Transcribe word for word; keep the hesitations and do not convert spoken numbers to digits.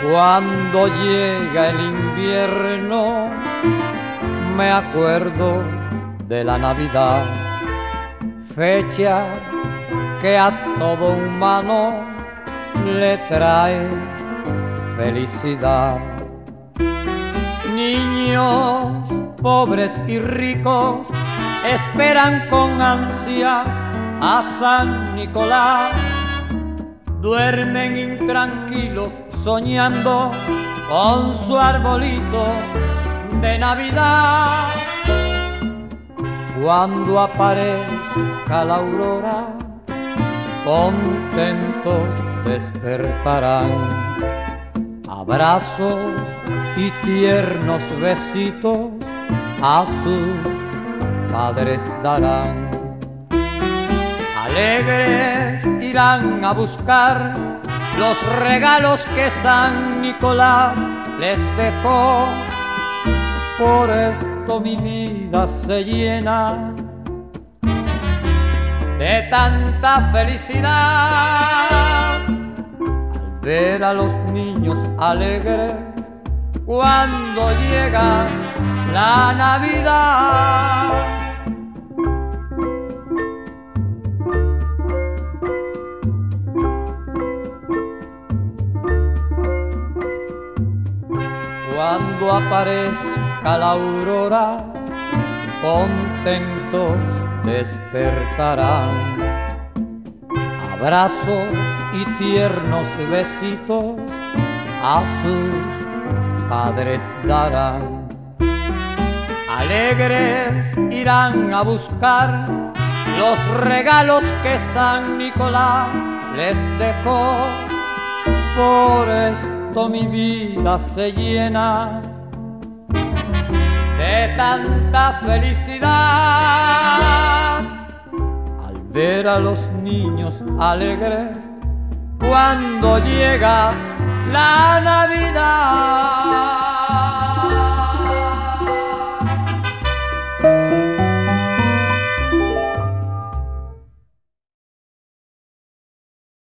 Cuando llega el invierno, me acuerdo de la Navidad, fecha que a todo humano le trae felicidad. Niños pobres y ricos esperan con ansias a San Nicolás. Duermen intranquilos soñando con su arbolito de Navidad. Cuando aparezca la aurora, contentos despertarán. Abrazos y tiernos besitos a sus padres darán. Alegres irán a buscar los regalos que San Nicolás les dejó. Por esto mi vida se llena de tanta felicidad al ver a los niños alegres cuando llega la Navidad. Cuando aparezca la aurora, contentos despertarán. Abrazos y tiernos besitos a sus padres darán. Alegres irán a buscar los regalos que San Nicolás les dejó. Por esto mi vida se llena de tanta felicidad al ver a los niños alegres cuando llega la Navidad.